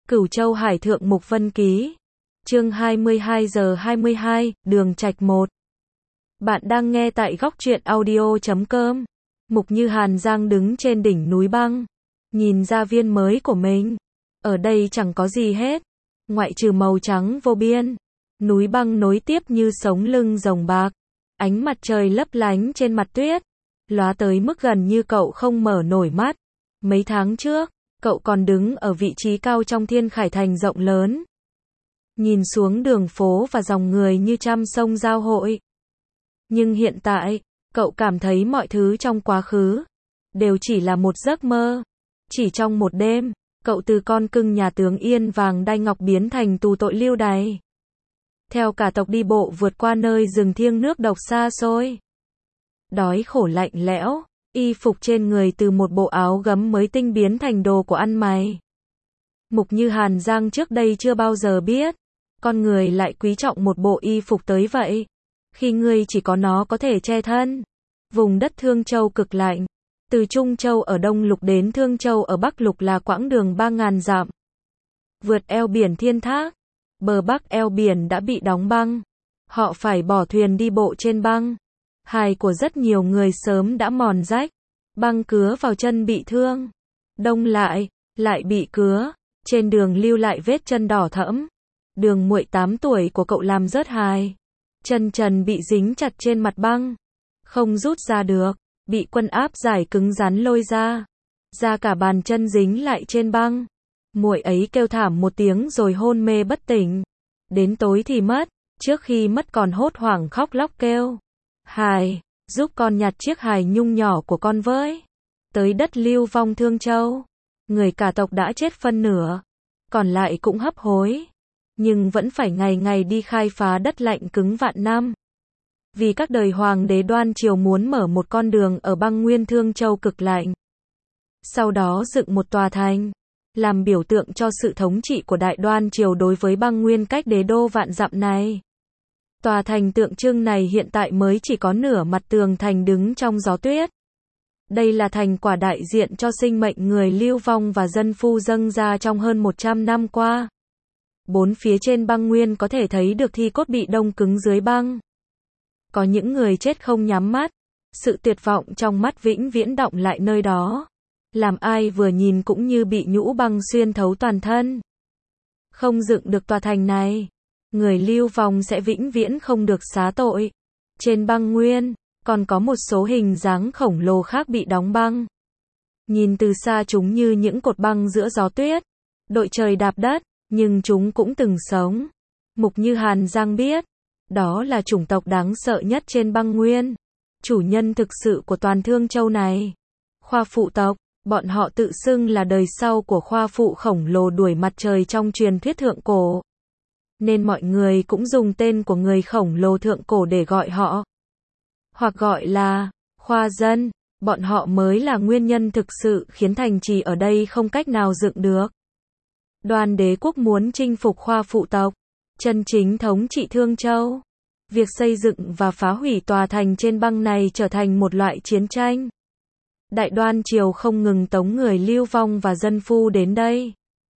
Cửu Châu Hải Thượng Mục Vân Ký. Chương 22:22, Đường Trạch 1. Bạn đang nghe tại góc truyện audio.com. Mục Như Hàn Giang đứng trên đỉnh núi băng, nhìn ra viên mới của mình. Ở đây chẳng có gì hết, ngoại trừ màu trắng vô biên. Núi băng nối tiếp như sống lưng rồng bạc. Ánh mặt trời lấp lánh trên mặt tuyết, lóa tới mức gần như cậu không mở nổi mắt. Mấy tháng trước, cậu còn đứng ở vị trí cao trong Thiên Khải Thành rộng lớn, nhìn xuống đường phố và dòng người như trăm sông giao hội. Nhưng hiện tại, cậu cảm thấy mọi thứ trong quá khứ đều chỉ là một giấc mơ. Chỉ trong một đêm, cậu từ con cưng nhà tướng Yên Vàng Đai Ngọc biến thành tù tội lưu đày. Theo cả tộc đi bộ vượt qua nơi rừng thiêng nước độc xa xôi. Đói khổ lạnh lẽo, y phục trên người từ một bộ áo gấm mới tinh biến thành đồ của ăn mày. Mục Như Hàn Giang trước đây chưa bao giờ biết, con người lại quý trọng một bộ y phục tới vậy. Khi ngươi chỉ có nó có thể che thân. Vùng đất Thương Châu cực lạnh, từ Trung Châu ở Đông Lục đến Thương Châu ở Bắc Lục là quãng đường 3.000 dặm. Vượt eo biển Thiên Thác, bờ bắc eo biển đã bị đóng băng. Họ phải bỏ thuyền đi bộ trên băng. Hài của rất nhiều người sớm đã mòn rách, băng cứa vào chân bị thương. Đông lại bị cứa, trên đường lưu lại vết chân đỏ thẫm. Đường Muội 8 tuổi của cậu làm rớt hài. Chân trần bị dính chặt trên mặt băng, không rút ra được, bị quân áp giải cứng rắn lôi ra. Ra cả bàn chân dính lại trên băng. Muội ấy kêu thảm một tiếng rồi hôn mê bất tỉnh. Đến tối thì mất, trước khi mất còn hốt hoảng khóc lóc kêu: "Hài, giúp con nhặt chiếc hài nhung nhỏ của con với." Tới đất Lưu Vong Thương Châu, người cả tộc đã chết phân nửa, còn lại cũng hấp hối, nhưng vẫn phải ngày ngày đi khai phá đất lạnh cứng vạn năm. Vì các đời hoàng đế Đoan Triều muốn mở một con đường ở băng nguyên Thương Châu cực lạnh. Sau đó dựng một tòa thành, làm biểu tượng cho sự thống trị của Đại Đoan Triều đối với băng nguyên cách đế đô vạn dặm này. Tòa thành tượng trưng này hiện tại mới chỉ có nửa mặt tường thành đứng trong gió tuyết. Đây là thành quả đại diện cho sinh mệnh người lưu vong và dân phu dâng ra trong hơn 100 năm qua. Bốn phía trên băng nguyên có thể thấy được thi cốt bị đông cứng dưới băng. Có những người chết không nhắm mắt, sự tuyệt vọng trong mắt vĩnh viễn đọng lại nơi đó, làm ai vừa nhìn cũng như bị nhũ băng xuyên thấu toàn thân. Không dựng được tòa thành này, người lưu vong sẽ vĩnh viễn không được xá tội. Trên băng nguyên, còn có một số hình dáng khổng lồ khác bị đóng băng. Nhìn từ xa chúng như những cột băng giữa gió tuyết, đội trời đạp đất, nhưng chúng cũng từng sống. Mục Như Hàn Giang biết, đó là chủng tộc đáng sợ nhất trên băng nguyên. Chủ nhân thực sự của toàn Thương Châu này, Khoa Phụ tộc, bọn họ tự xưng là đời sau của Khoa Phụ khổng lồ đuổi mặt trời trong truyền thuyết thượng cổ. Nên mọi người cũng dùng tên của người khổng lồ thượng cổ để gọi họ. Hoặc gọi là Khoa dân, bọn họ mới là nguyên nhân thực sự khiến thành trì ở đây không cách nào dựng được. Đoan đế quốc muốn chinh phục Khoa Phụ tộc, chân chính thống trị Thương Châu. Việc xây dựng và phá hủy tòa thành trên băng này trở thành một loại chiến tranh. Đại Đoan Triều không ngừng tống người lưu vong và dân phu đến đây,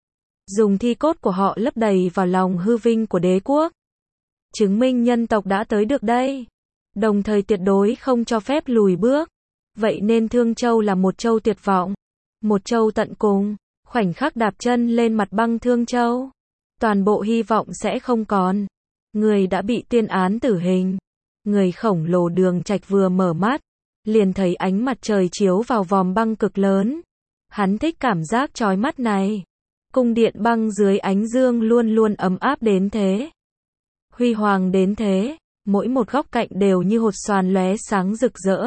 dùng thi cốt của họ lấp đầy vào lòng hư vinh của đế quốc, chứng minh nhân tộc đã tới được đây, đồng thời tuyệt đối không cho phép lùi bước. Vậy nên Thương Châu là một châu tuyệt vọng, một châu tận cùng. Khoảnh khắc đạp chân lên mặt băng Thương Châu, toàn bộ hy vọng sẽ không còn. Người đã bị tuyên án tử hình. Người khổng lồ Đường Trạch vừa mở mắt, liền thấy ánh mặt trời chiếu vào vòm băng cực lớn. Hắn thích cảm giác chói mắt này. Cung điện băng dưới ánh dương luôn luôn ấm áp đến thế, huy hoàng đến thế, mỗi một góc cạnh đều như hột xoàn lóe sáng rực rỡ.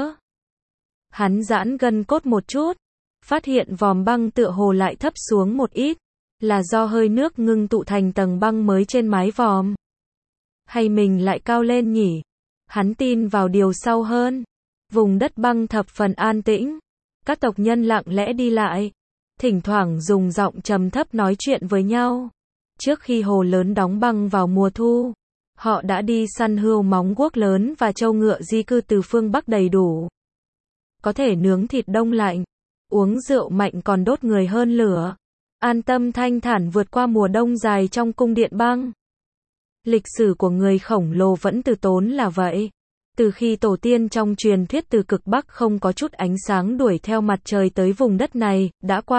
Hắn giãn gân cốt một chút, phát hiện vòm băng tựa hồ lại thấp xuống một ít, là do hơi nước ngưng tụ thành tầng băng mới trên mái vòm. Hay mình lại cao lên nhỉ? Hắn tin vào điều sau hơn. Vùng đất băng thập phần an tĩnh, các tộc nhân lặng lẽ đi lại, thỉnh thoảng dùng giọng trầm thấp nói chuyện với nhau. Trước khi hồ lớn đóng băng vào mùa thu, họ đã đi săn hươu móng guốc lớn và trâu ngựa di cư từ phương Bắc đầy đủ. Có thể nướng thịt đông lạnh, uống rượu mạnh còn đốt người hơn lửa. an tâm thanh thản vượt qua mùa đông dài trong cung điện băng. Lịch sử của người khổng lồ vẫn từ tốn là vậy. Từ khi tổ tiên trong truyền thuyết từ cực Bắc không có chút ánh sáng đuổi theo mặt trời tới vùng đất này, đã qua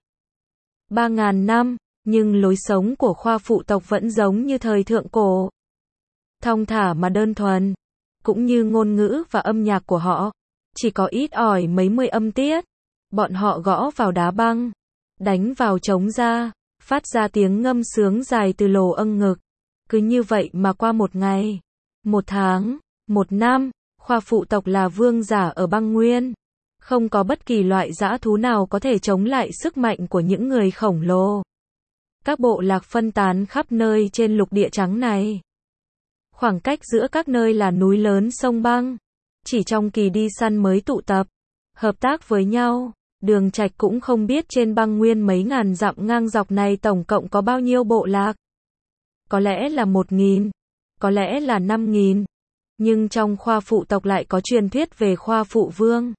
2-3 ngàn năm, nhưng lối sống của khoa phụ tộc vẫn giống như thời thượng cổ. Thong thả mà đơn thuần, cũng như ngôn ngữ và âm nhạc của họ, chỉ có ít ỏi mấy mươi âm tiết. Bọn họ gõ vào đá băng, đánh vào trống da, phát ra tiếng ngâm sướng dài từ lỗ âng ngực. Cứ như vậy mà qua một ngày, một tháng, một năm, khoa phụ tộc là vương giả ở băng nguyên. Không có bất kỳ loại dã thú nào có thể chống lại sức mạnh của những người khổng lồ. Các bộ lạc phân tán khắp nơi trên lục địa trắng này. Khoảng cách giữa các nơi là núi lớn sông băng. Chỉ trong kỳ đi săn mới tụ tập, hợp tác với nhau. Đường Trạch cũng không biết trên băng nguyên mấy ngàn dặm ngang dọc này tổng cộng có bao nhiêu bộ lạc. Có lẽ là 1.000, có lẽ là 5.000. Nhưng trong khoa phụ tộc lại có truyền thuyết về khoa phụ vương.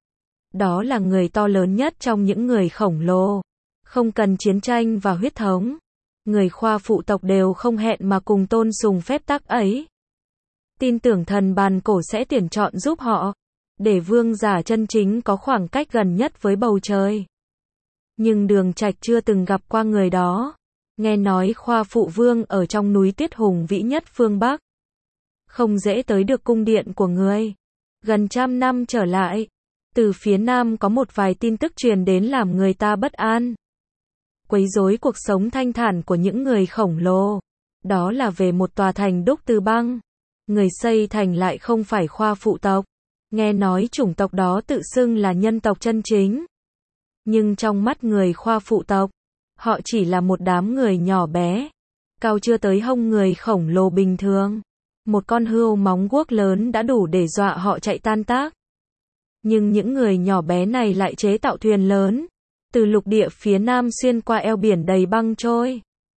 Đó là người to lớn nhất trong những người khổng lồ. Không cần chiến tranh và huyết thống. Người khoa phụ tộc đều không hẹn mà cùng tôn sùng phép tắc ấy. Tin tưởng thần bàn cổ sẽ tuyển chọn giúp họ, để vương giả chân chính có khoảng cách gần nhất với bầu trời. Nhưng Đường Trạch chưa từng gặp qua người đó. Nghe nói khoa phụ vương ở trong núi tuyết hùng vĩ nhất phương Bắc. Không dễ tới được cung điện của người. Gần 100 năm trở lại, từ phía Nam có một vài tin tức truyền đến làm người ta bất an. Quấy rối cuộc sống thanh thản của những người khổng lồ. Đó là về một tòa thành đúc từ băng. Người xây thành lại không phải khoa phụ tộc. Nghe nói chủng tộc đó tự xưng là nhân tộc chân chính. Nhưng trong mắt người khoa phụ tộc, họ chỉ là một đám người nhỏ bé, cao chưa tới hông người khổng lồ bình thường. Một con hươu móng guốc lớn đã đủ để dọa họ chạy tan tác. Nhưng những người nhỏ bé này lại chế tạo thuyền lớn, từ lục địa phía Nam xuyên qua eo biển đầy băng trôi.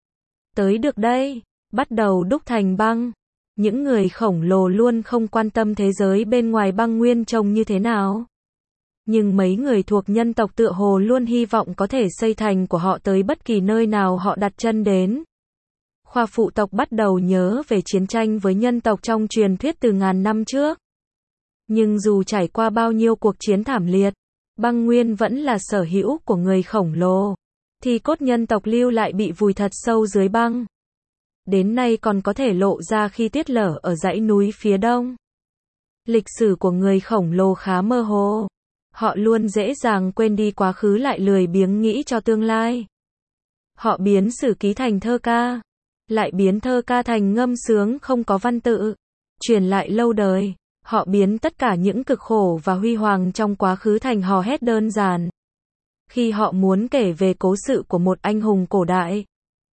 Tới được đây, bắt đầu đúc thành băng. Những người khổng lồ luôn không quan tâm thế giới bên ngoài băng nguyên trông như thế nào. Nhưng mấy người thuộc nhân tộc tựa hồ luôn hy vọng có thể xây thành của họ tới bất kỳ nơi nào họ đặt chân đến. Khoa phụ tộc bắt đầu nhớ về chiến tranh với nhân tộc trong truyền thuyết từ ngàn năm trước. Nhưng dù trải qua bao nhiêu cuộc chiến thảm liệt, băng nguyên vẫn là sở hữu của người khổng lồ. Thì cốt nhân tộc lưu lại bị vùi thật sâu dưới băng. Đến nay còn có thể lộ ra khi tuyết lở ở dãy núi phía đông. Lịch sử của người khổng lồ khá mơ hồ. Họ luôn dễ dàng quên đi quá khứ lại lười biếng nghĩ cho tương lai. Họ biến sử ký thành thơ ca, lại biến thơ ca thành ngâm sướng không có văn tự, truyền lại lâu đời. Họ biến tất cả những cực khổ và huy hoàng trong quá khứ thành hò hét đơn giản. Khi họ muốn kể về cố sự của một anh hùng cổ đại,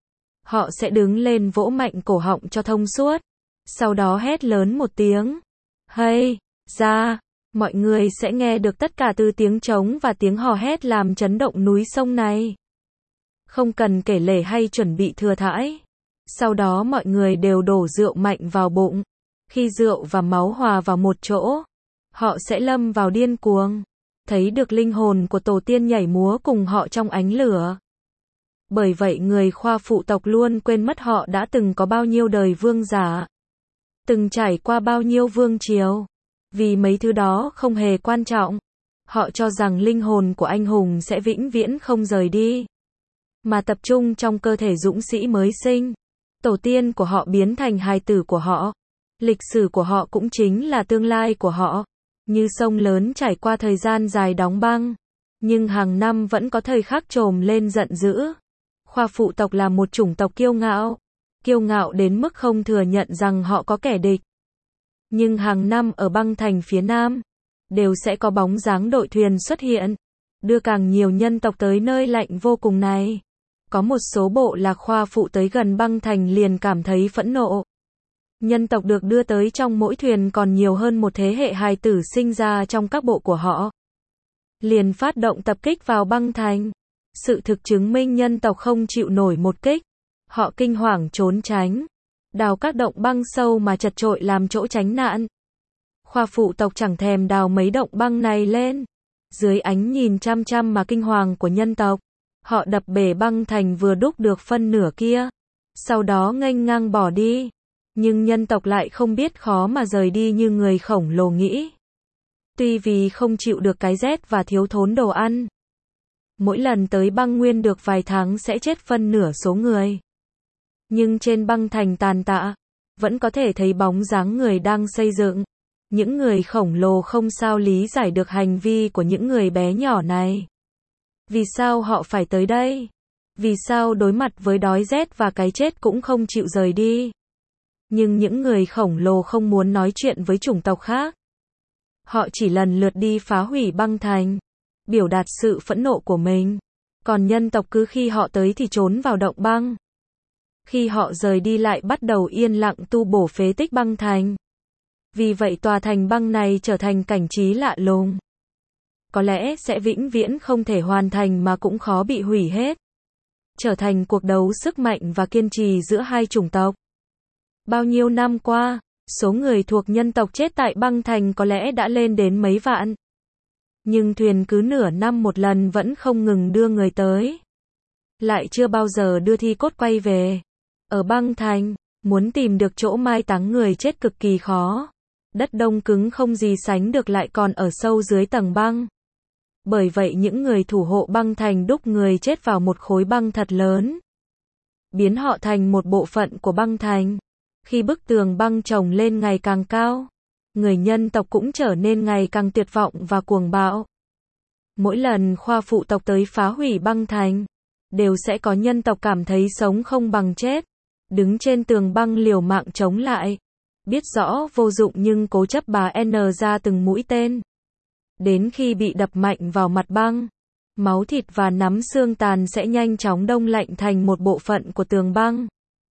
họ sẽ đứng lên vỗ mạnh cổ họng cho thông suốt, sau đó hét lớn một tiếng. Hay, ra, mọi người sẽ nghe được tất cả từ tiếng trống và tiếng hò hét làm chấn động núi sông này. Không cần kể lể hay chuẩn bị thừa thãi. Sau đó mọi người đều đổ rượu mạnh vào bụng. Khi rượu và máu hòa vào một chỗ, họ sẽ lâm vào điên cuồng. Thấy được linh hồn của tổ tiên nhảy múa cùng họ trong ánh lửa. Bởi vậy người khoa phụ tộc luôn quên mất họ đã từng có bao nhiêu đời vương giả. Từng trải qua bao nhiêu vương triều. Vì mấy thứ đó không hề quan trọng. Họ cho rằng linh hồn của anh hùng sẽ vĩnh viễn không rời đi. Mà tập trung trong cơ thể dũng sĩ mới sinh. Tổ tiên của họ biến thành hài tử của họ. Lịch sử của họ cũng chính là tương lai của họ. Như sông lớn trải qua thời gian dài đóng băng. Nhưng hàng năm vẫn có thời khắc trồm lên giận dữ. Khoa phụ tộc là một chủng tộc kiêu ngạo. Kiêu ngạo đến mức không thừa nhận rằng họ có kẻ địch. Nhưng hàng năm ở băng thành phía Nam, đều sẽ có bóng dáng đội thuyền xuất hiện. Đưa càng nhiều nhân tộc tới nơi lạnh vô cùng này. Có một số bộ lạc khoa phụ tới gần băng thành liền cảm thấy phẫn nộ. Nhân tộc được đưa tới trong mỗi thuyền còn nhiều hơn một thế hệ hài tử sinh ra trong các bộ của họ. Liền phát động tập kích vào băng thành. Sự thực chứng minh nhân tộc không chịu nổi một kích. Họ kinh hoàng trốn tránh. Đào các động băng sâu mà chật chội làm chỗ tránh nạn. Khoa phụ tộc chẳng thèm đào mấy động băng này lên. Dưới ánh nhìn chăm chăm mà kinh hoàng của nhân tộc, Họ đập bể băng thành vừa đúc được phân nửa kia, sau đó nghênh ngang bỏ đi. Nhưng nhân tộc lại không biết khó mà rời đi như người khổng lồ nghĩ. Tuy vì không chịu được cái rét và thiếu thốn đồ ăn, mỗi lần tới băng nguyên được vài tháng sẽ chết phân nửa số người. Nhưng trên băng thành tàn tạ, vẫn có thể thấy bóng dáng người đang xây dựng. Những người khổng lồ không sao lý giải được hành vi của những người bé nhỏ này. Vì sao họ phải tới đây? Vì sao đối mặt với đói rét và cái chết cũng không chịu rời đi? Nhưng những người khổng lồ không muốn nói chuyện với chủng tộc khác. Họ chỉ lần lượt đi phá hủy băng thành, biểu đạt sự phẫn nộ của mình. Còn nhân tộc cứ khi họ tới thì trốn vào động băng. Khi họ rời đi lại bắt đầu yên lặng tu bổ phế tích băng thành. Vì vậy tòa thành băng này trở thành cảnh trí lạ lùng. Có lẽ sẽ vĩnh viễn không thể hoàn thành mà cũng khó bị hủy hết. Trở thành cuộc đấu sức mạnh và kiên trì giữa hai chủng tộc. Bao nhiêu năm qua, số người thuộc nhân tộc chết tại băng thành có lẽ đã lên đến mấy vạn. Nhưng thuyền cứ nửa năm một lần vẫn không ngừng đưa người tới. Lại chưa bao giờ đưa thi cốt quay về. Ở băng thành, muốn tìm được chỗ mai táng người chết cực kỳ khó. Đất đông cứng không gì sánh được lại còn ở sâu dưới tầng băng. Bởi vậy những người thủ hộ băng thành đúc người chết vào một khối băng thật lớn. Biến họ thành một bộ phận của băng thành. Khi bức tường băng chồng lên ngày càng cao, người nhân tộc cũng trở nên ngày càng tuyệt vọng và cuồng bạo. Mỗi lần khoa phụ tộc tới phá hủy băng thành, đều sẽ có nhân tộc cảm thấy sống không bằng chết. Đứng trên tường băng liều mạng chống lại. Biết rõ vô dụng nhưng cố chấp bà N ra từng mũi tên. Đến khi bị đập mạnh vào mặt băng, máu thịt và nắm xương tàn sẽ nhanh chóng đông lạnh thành một bộ phận của tường băng.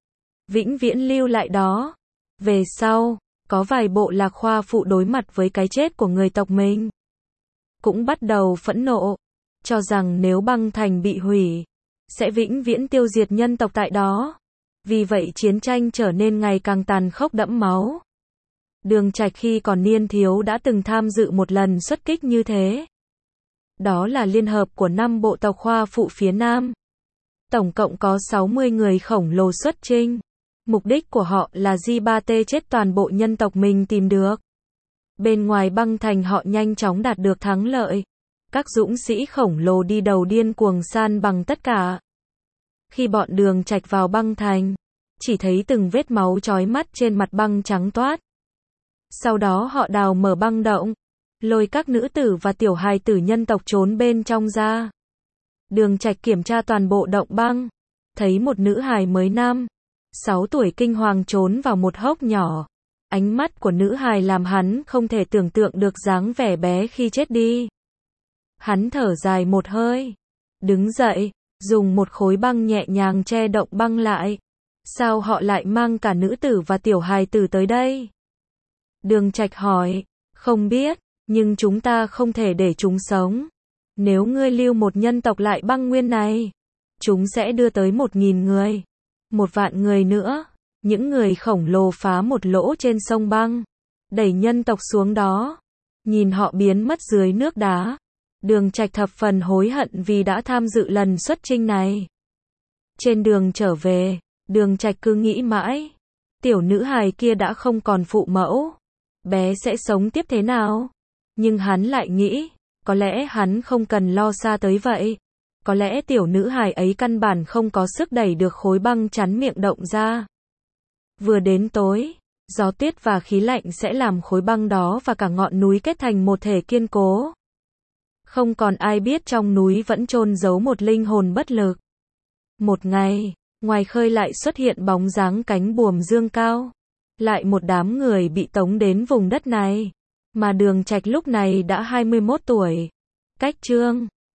Vĩnh viễn lưu lại đó. Về sau, có vài bộ lạc khoa phụ đối mặt với cái chết của người tộc mình. Cũng bắt đầu phẫn nộ, cho rằng nếu băng thành bị hủy, sẽ vĩnh viễn tiêu diệt nhân tộc tại đó. Vì vậy chiến tranh trở nên ngày càng tàn khốc đẫm máu. Đường Trạch khi còn niên thiếu đã từng tham dự một lần xuất kích như thế. Đó là liên hợp của 5 bộ tộc khoa phụ phía Nam. Tổng cộng có 60 người khổng lồ xuất chinh. Mục đích của họ là G3T chết toàn bộ nhân tộc mình tìm được. Bên ngoài băng thành họ nhanh chóng đạt được thắng lợi. Các dũng sĩ khổng lồ đi đầu điên cuồng san bằng tất cả. Khi bọn Đường Trạch vào băng thành, chỉ thấy từng vết máu chói mắt trên mặt băng trắng toát. Sau đó họ đào mở băng động, lôi các nữ tử và tiểu hài tử nhân tộc trốn bên trong ra. Đường Trạch kiểm tra toàn bộ động băng, thấy một nữ hài mới 6 tuổi kinh hoàng trốn vào một hốc nhỏ. Ánh mắt của nữ hài làm hắn không thể tưởng tượng được dáng vẻ bé khi chết đi. Hắn thở dài một hơi, đứng dậy, dùng một khối băng nhẹ nhàng che động băng lại. Sao họ lại mang cả nữ tử và tiểu hài tử tới đây? Đường Trạch hỏi, không biết, nhưng chúng ta không thể để chúng sống. Nếu ngươi lưu một nhân tộc lại băng nguyên này, chúng sẽ đưa tới 1.000 người. 1 vạn người nữa. Những người khổng lồ phá một lỗ trên sông băng, đẩy nhân tộc xuống đó. Nhìn họ biến mất dưới nước đá. Đường Trạch thập phần hối hận vì đã tham dự lần xuất chinh này. Trên đường trở về, Đường Trạch cứ nghĩ mãi. Tiểu nữ hài kia đã không còn phụ mẫu. Bé sẽ sống tiếp thế nào? Nhưng hắn lại nghĩ, có lẽ hắn không cần lo xa tới vậy. Có lẽ tiểu nữ hài ấy căn bản không có sức đẩy được khối băng chắn miệng động ra. Vừa đến tối, gió tuyết và khí lạnh sẽ làm khối băng đó và cả ngọn núi kết thành một thể kiên cố. Không còn ai biết trong núi vẫn chôn giấu một linh hồn bất lực. Một ngày, ngoài khơi lại xuất hiện bóng dáng cánh buồm dương cao. Lại một đám người bị tống đến vùng đất này. Mà Đường Trạch lúc này đã 21 tuổi. Cách chương